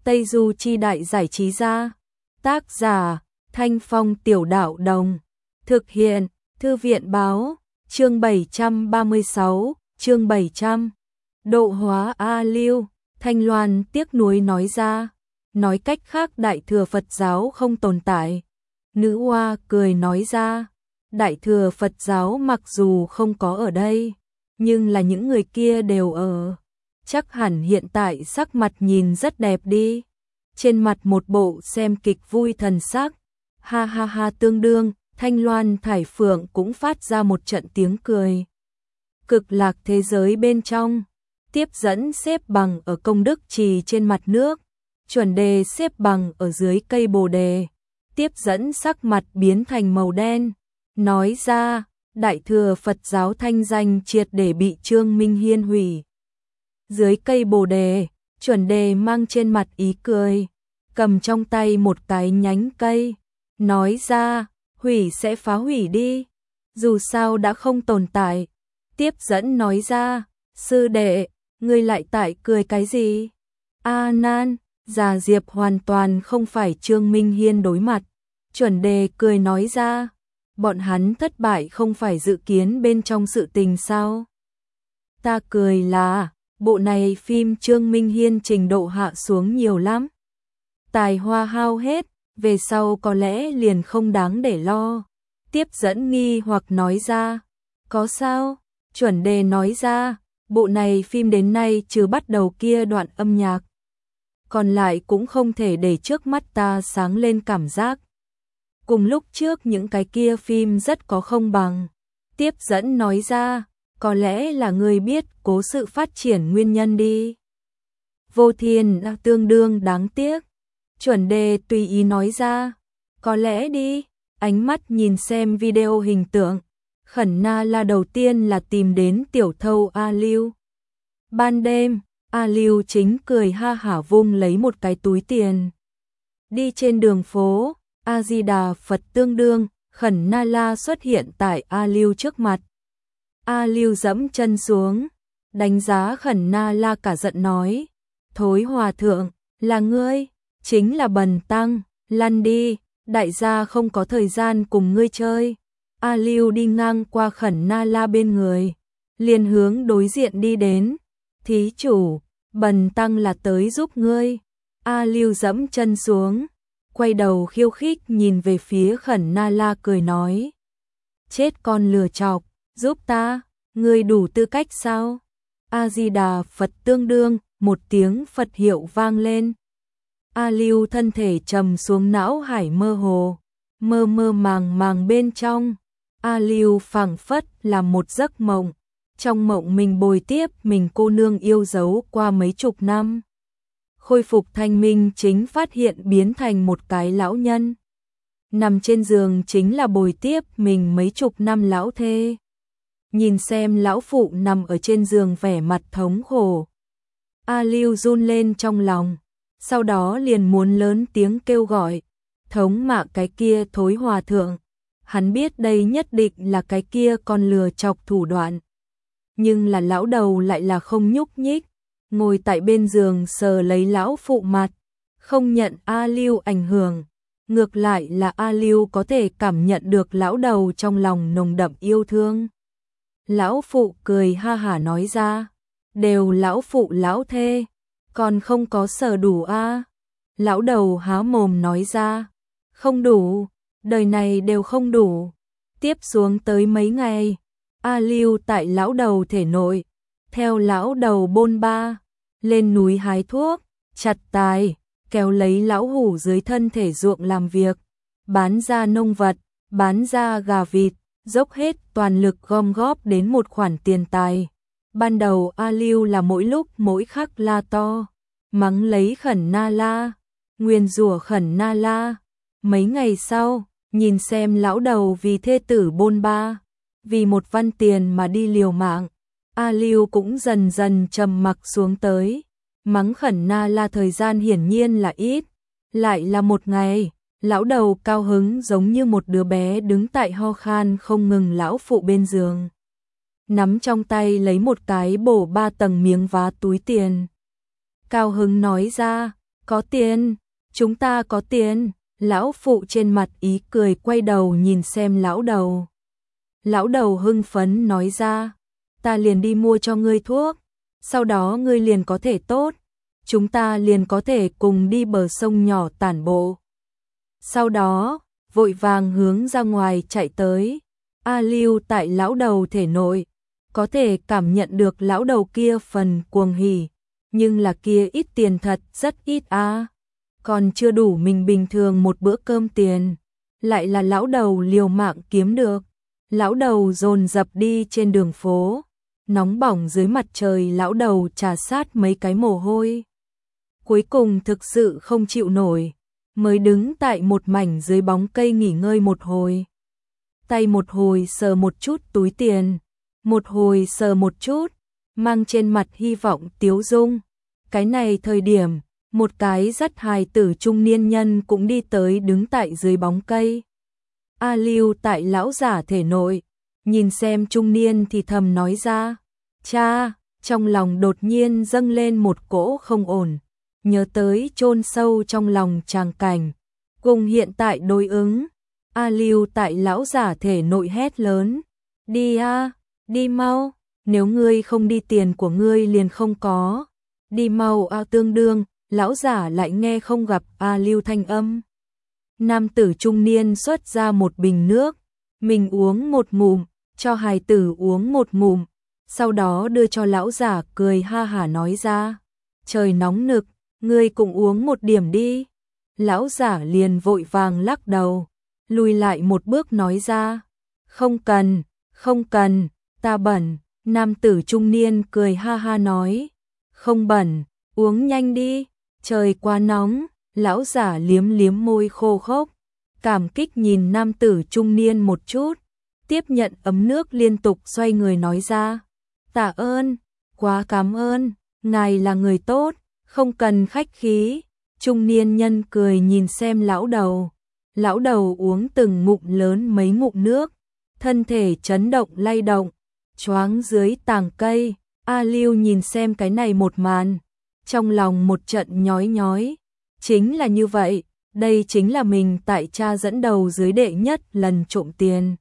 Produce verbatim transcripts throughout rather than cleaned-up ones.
Tây Du Chi Đại Giải Trí Gia. Tác giả, Thanh Phong Tiểu Đạo Đồng. Thực hiện, Thư viện Báo. Chương bảy trăm ba mươi sáu, chương bảy trăm. Độ hóa A Lưu. Thanh Loan tiếc nuối nói ra. Nói cách khác Đại Thừa Phật giáo không tồn tại. Nữ Hoa cười nói ra. Đại Thừa Phật giáo mặc dù không có ở đây, nhưng là những người kia đều ở. Chắc hẳn hiện tại sắc mặt nhìn rất đẹp đi. Trên mặt một bộ xem kịch vui thần sắc. Ha ha ha, tương đương, Thanh Loan Thải Phượng cũng phát ra một trận tiếng cười. Cực lạc thế giới bên trong, tiếp dẫn xếp bằng ở công đức trì trên mặt nước, chuẩn đề xếp bằng ở dưới cây bồ đề. Tiếp dẫn sắc mặt biến thành màu đen, nói ra, Đại Thừa Phật giáo thanh danh triệt để bị Trương Minh Hiên hủy. Dưới cây bồ đề, chuẩn đề mang trên mặt ý cười, cầm trong tay một cái nhánh cây, nói ra, hủy sẽ phá hủy đi, dù sao đã không tồn tại. Tiếp dẫn nói ra, sư đệ, ngươi lại tại cười cái gì? A Nan, Già Diệp hoàn toàn không phải Trương Minh Hiên đối mặt. Chuẩn đề cười nói ra, bọn hắn thất bại không phải dự kiến bên trong sự tình sao? Ta cười là, bộ này phim Trương Minh Hiên trình độ hạ xuống nhiều lắm. Tài hoa hao hết, về sau có lẽ liền không đáng để lo. Tiếp dẫn nghi hoặc nói ra, có sao? Chuẩn đề nói ra, bộ này phim đến nay trừ bắt đầu kia đoạn âm nhạc, còn lại cũng không thể để trước mắt ta sáng lên cảm giác. Cùng lúc trước những cái kia phim rất có không bằng. Tiếp dẫn nói ra, có lẽ là người biết cố sự phát triển nguyên nhân đi. Vô Thiên là tương đương đáng tiếc. Chuẩn đề tùy ý nói ra, có lẽ đi. Ánh mắt nhìn xem video hình tượng, Khẩn Na La đầu tiên là tìm đến tiểu thâu A Lưu. Ban đêm, A Lưu chính cười ha hả vung lấy một cái túi tiền. Đi trên đường phố, A Di Đà Phật tương đương, Khẩn Na La xuất hiện tại A Lưu trước mặt. A Lưu dẫm chân xuống, đánh giá Khẩn Na La cả giận nói, thối hòa thượng, là ngươi, chính là bần tăng, lăn đi, đại gia không có thời gian cùng ngươi chơi. A Lưu đi ngang qua Khẩn Na La bên người, liền hướng đối diện đi đến, thí chủ, bần tăng là tới giúp ngươi. A Lưu dẫm chân xuống, quay đầu khiêu khích nhìn về phía Khẩn Na La cười nói, chết con lừa chọc, giúp ta, ngươi đủ tư cách sao? A Di Đà Phật tương đương, một tiếng Phật hiệu vang lên. A Lưu thân thể trầm xuống não hải mơ hồ, mơ mơ màng màng bên trong. A Lưu phảng phất là một giấc mộng, trong mộng mình bồi tiếp mình cô nương yêu dấu qua mấy chục năm. Khôi phục thanh minh chính phát hiện biến thành một cái lão nhân. Nằm trên giường chính là bồi tiếp mình mấy chục năm lão thê. Nhìn xem lão phụ nằm ở trên giường vẻ mặt thống khổ. A Lưu run lên trong lòng, sau đó liền muốn lớn tiếng kêu gọi, thống mạ cái kia thối hòa thượng. Hắn biết đây nhất định là cái kia con lừa chọc thủ đoạn. Nhưng là lão đầu lại là không nhúc nhích, ngồi tại bên giường sờ lấy lão phụ mặt, không nhận A Lưu ảnh hưởng. Ngược lại là A Lưu có thể cảm nhận được lão đầu trong lòng nồng đậm yêu thương. Lão phụ cười ha hả nói ra, đều lão phụ lão thê, còn không có sờ đủ a à? Lão đầu há mồm nói ra, không đủ, đời này đều không đủ. Tiếp xuống tới mấy ngày, A Lưu tại lão đầu thể nội, theo lão đầu bôn ba, lên núi hái thuốc, chặt tài, kéo lấy lão hủ dưới thân thể ruộng làm việc, bán ra nông vật, bán ra gà vịt, dốc hết toàn lực gom góp đến một khoản tiền tài. Ban đầu A Lưu là mỗi lúc mỗi khắc la to, mắng lấy Khẩn Na La, nguyền rủa Khẩn Na La. Mấy ngày sau, nhìn xem lão đầu vì thê tử bôn ba, vì một văn tiền mà đi liều mạng, A Lưu cũng dần dần trầm mặc xuống tới. Mắng Khẩn Na La thời gian hiển nhiên là ít, lại là một ngày, lão đầu cao hứng giống như một đứa bé đứng tại ho khan không ngừng lão phụ bên giường, nắm trong tay lấy một cái bổ ba tầng miếng vá túi tiền. Cao hứng nói ra, Có tiền, chúng ta có tiền. Lão phụ trên mặt ý cười quay đầu nhìn xem lão đầu. Lão đầu hưng phấn nói ra, ta liền đi mua cho ngươi thuốc, sau đó ngươi liền có thể tốt, chúng ta liền có thể cùng đi bờ sông nhỏ tản bộ. Sau đó, vội vàng hướng ra ngoài chạy tới. A Lưu tại lão đầu thể nội, có thể cảm nhận được lão đầu kia phần cuồng hỉ, nhưng là kia ít tiền thật rất ít a, à. Còn chưa đủ mình bình thường một bữa cơm tiền, lại là lão đầu liều mạng kiếm được. Lão đầu dồn dập đi trên đường phố, nóng bỏng dưới mặt trời lão đầu trà sát mấy cái mồ hôi. Cuối cùng thực sự không chịu nổi, mới đứng tại một mảnh dưới bóng cây nghỉ ngơi một hồi. Tay một hồi sờ một chút túi tiền, một hồi sờ một chút, mang trên mặt hy vọng tiếu dung. Cái này thời điểm, một cái dắt hài tử trung niên nhân cũng đi tới đứng tại dưới bóng cây. A Lưu tại lão giả thể nội, nhìn xem trung niên thì thầm nói ra, cha, trong lòng đột nhiên dâng lên một cỗ không ổn, nhớ tới chôn sâu trong lòng tràng cảnh, cùng hiện tại đối ứng. A Lưu tại lão giả thể nội hét lớn, đi a, đi mau, nếu ngươi không đi tiền của ngươi liền không có, đi mau a. Tương đương, lão giả lại nghe không gặp A Lưu thanh âm. Nam tử trung niên xuất ra một bình nước, mình uống một ngụm, cho hài tử uống một ngụm, sau đó đưa cho lão giả cười ha hả nói ra, trời nóng nực, ngươi cũng uống một điểm đi. Lão giả liền vội vàng lắc đầu, lùi lại một bước nói ra, không cần, không cần, ta bẩn. Nam tử trung niên cười ha ha nói, không bẩn, uống nhanh đi, trời quá nóng. Lão giả liếm liếm môi khô khốc, cảm kích nhìn nam tử trung niên một chút, tiếp nhận ấm nước liên tục xoay người nói ra, tạ ơn, quá cảm ơn, ngài là người tốt, không cần khách khí. Trung niên nhân cười nhìn xem lão đầu, lão đầu uống từng ngụm lớn mấy ngụm nước, thân thể chấn động lay động, choáng dưới tàng cây. A Lưu nhìn xem cái này một màn, trong lòng một trận nhói nhói. Chính là như vậy, đây chính là mình tại cha dẫn đầu dưới đệ nhất lần trộm tiền.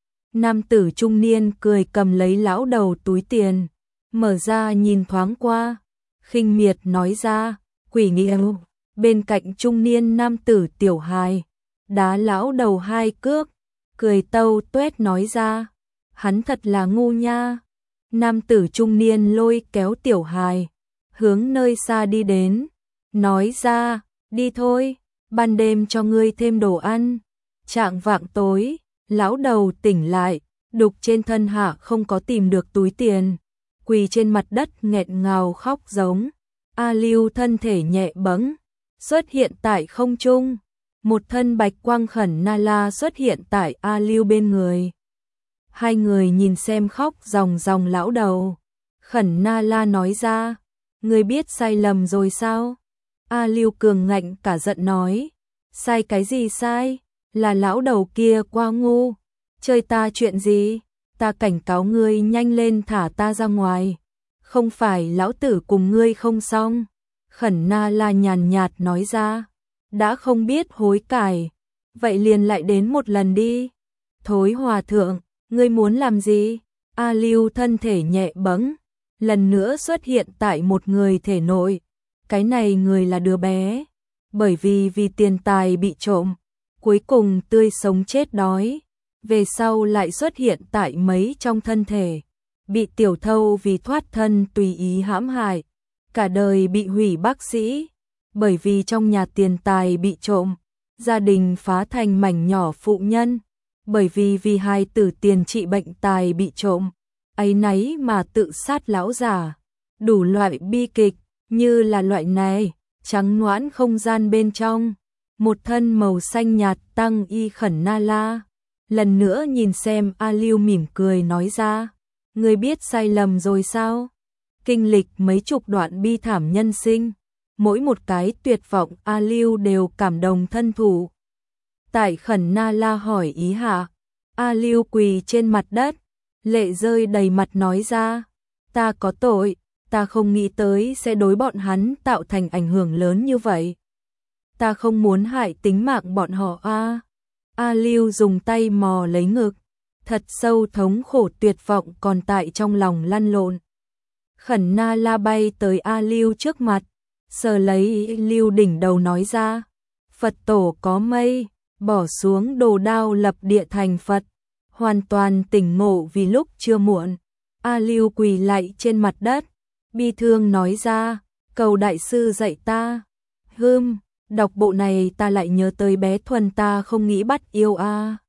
Nam tử trung niên cười cầm lấy lão đầu túi tiền, mở ra nhìn thoáng qua, khinh miệt nói ra, quỷ nghiêu. Bên cạnh trung niên nam tử tiểu hài, đá lão đầu hai cước, cười tâu tuét nói ra, hắn thật là ngu nha. Nam tử trung niên lôi kéo tiểu hài, hướng nơi xa đi đến, nói ra, đi thôi, ban đêm cho ngươi thêm đồ ăn. Chạng vạng tối, lão đầu tỉnh lại, đục trên thân hạ không có tìm được túi tiền, quỳ trên mặt đất nghẹn ngào khóc giống. A Lưu thân thể nhẹ bẫng xuất hiện tại không trung, một thân bạch quang khẩn na la xuất hiện tại A Lưu bên người. Hai người nhìn xem khóc ròng ròng lão đầu, khẩn na la nói ra, ngươi biết sai lầm rồi sao? A Lưu cường ngạnh cả giận nói, sai cái gì sai, là lão đầu kia quá ngu, chơi ta chuyện gì, ta cảnh cáo ngươi nhanh lên thả ta ra ngoài, không phải lão tử cùng ngươi không xong. Khẩn na la nhàn nhạt nói ra, đã không biết hối cải, vậy liền lại đến một lần đi. Thối hòa thượng, ngươi muốn làm gì? A Lưu thân thể nhẹ bẫng, lần nữa xuất hiện tại một người thể nội. Cái này người là đứa bé, bởi vì vì tiền tài bị trộm, cuối cùng tươi sống chết đói, về sau lại xuất hiện tại mấy trong thân thể, bị tiểu thâu vì thoát thân tùy ý hãm hại, cả đời bị hủy bác sĩ, bởi vì trong nhà tiền tài bị trộm, gia đình phá thành mảnh nhỏ phụ nhân, bởi vì vì hai tử tiền trị bệnh tài bị trộm, ấy nấy mà tự sát lão già, đủ loại bi kịch. Như là loại này, trắng noãn không gian bên trong, một thân màu xanh nhạt tăng y khẩn na la, lần nữa nhìn xem A Lưu mỉm cười nói ra, ngươi biết sai lầm rồi sao? Kinh lịch mấy chục đoạn bi thảm nhân sinh, mỗi một cái tuyệt vọng A Lưu đều cảm động thân thủ. Tại khẩn na la hỏi ý hạ, A Lưu quỳ trên mặt đất, lệ rơi đầy mặt nói ra, ta có tội. ta không nghĩ tới sẽ đối bọn hắn tạo thành ảnh hưởng lớn như vậy. Ta không muốn hại tính mạng bọn họ a. A Lưu dùng tay mò lấy ngực, thật sâu thống khổ tuyệt vọng còn tại trong lòng lăn lộn. Khẩn Na La bay tới A Lưu trước mặt, sờ lấy Lưu đỉnh đầu nói ra, Phật tổ có mây, bỏ xuống đồ đao lập địa thành Phật, hoàn toàn tỉnh ngộ vì lúc chưa muộn. A Lưu quỳ lạy trên mặt đất, bi thương nói ra, cầu đại sư dạy ta. Hưm, đọc bộ này ta lại nhớ tới bé Thuần ta không nghĩ bắt yêu a.